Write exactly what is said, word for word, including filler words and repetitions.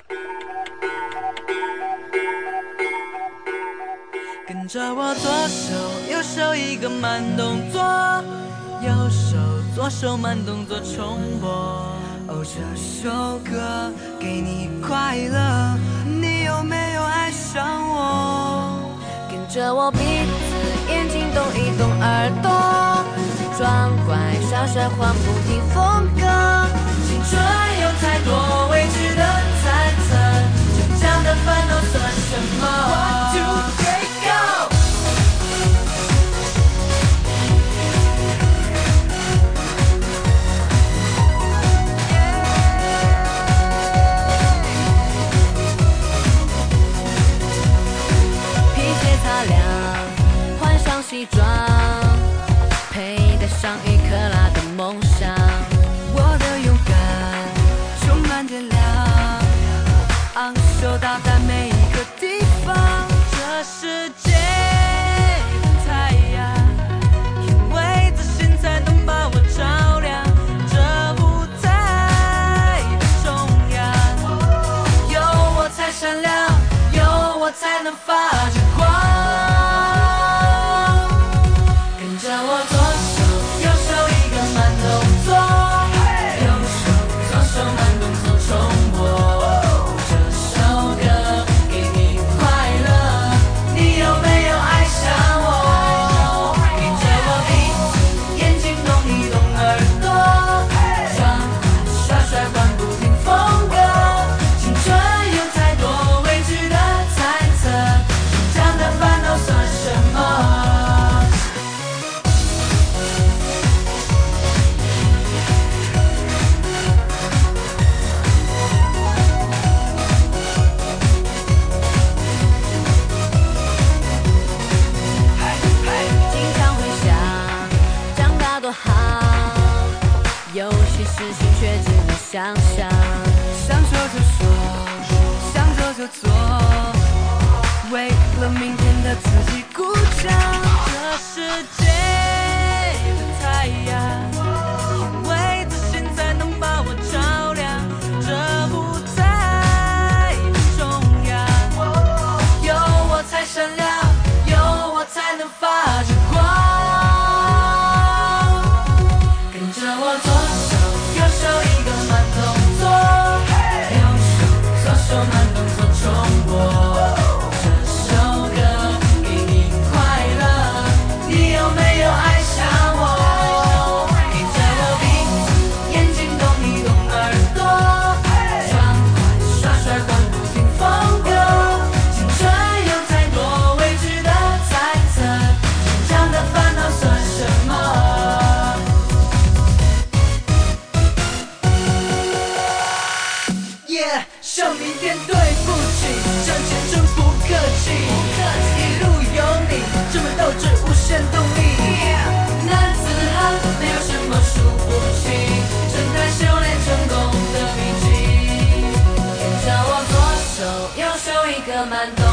跟着我左手右手一个慢动作，右手左手慢动作重播。哦，这首歌给你快乐，你有没有爱上我？ 跟着我鼻子眼睛动一动耳朵，装乖耍帅换不停风格。 青春有太多未知的猜测，成长的烦恼算什么 ？One two three go！ 皮鞋擦亮，换上西装，佩戴上一克拉的梦想。 我的勇敢充满电量，昂首到达每一个地方。这世界的太阳，因为自信才能把我照亮。这舞台的中央，有我才闪亮，有我才能发着光。跟着我左手右手一个慢动作，右手左手慢动作重播。这首歌给你快乐，你有没有爱上我？跟着我鼻子眼睛动一动耳朵，装乖耍帅换不停风格。青春有太多未知的猜测，成长的烦恼算什么？ 经常会想，长大多好，有些事情却只能想象。 想说就说，想做就做，为了明天的自己鼓掌。这世界的太阳，因为自信才能把我照亮。这舞台的中央，有我才闪亮，有我才能发着光。跟着我左手右手一个慢动作，右手左手慢动作重播。这首歌给你快乐，你有没有爱上我？跟着我鼻子眼睛动一动耳朵，装乖耍帅换不停风格。青春有太多未知的猜测，成长的烦恼算什么？Yeah， 向明天对不起，向前真不客气，一路有你，这么斗志无限动力。男子汉没有什么输不起，正在修炼成功的秘籍。跟着我左手右手一个慢动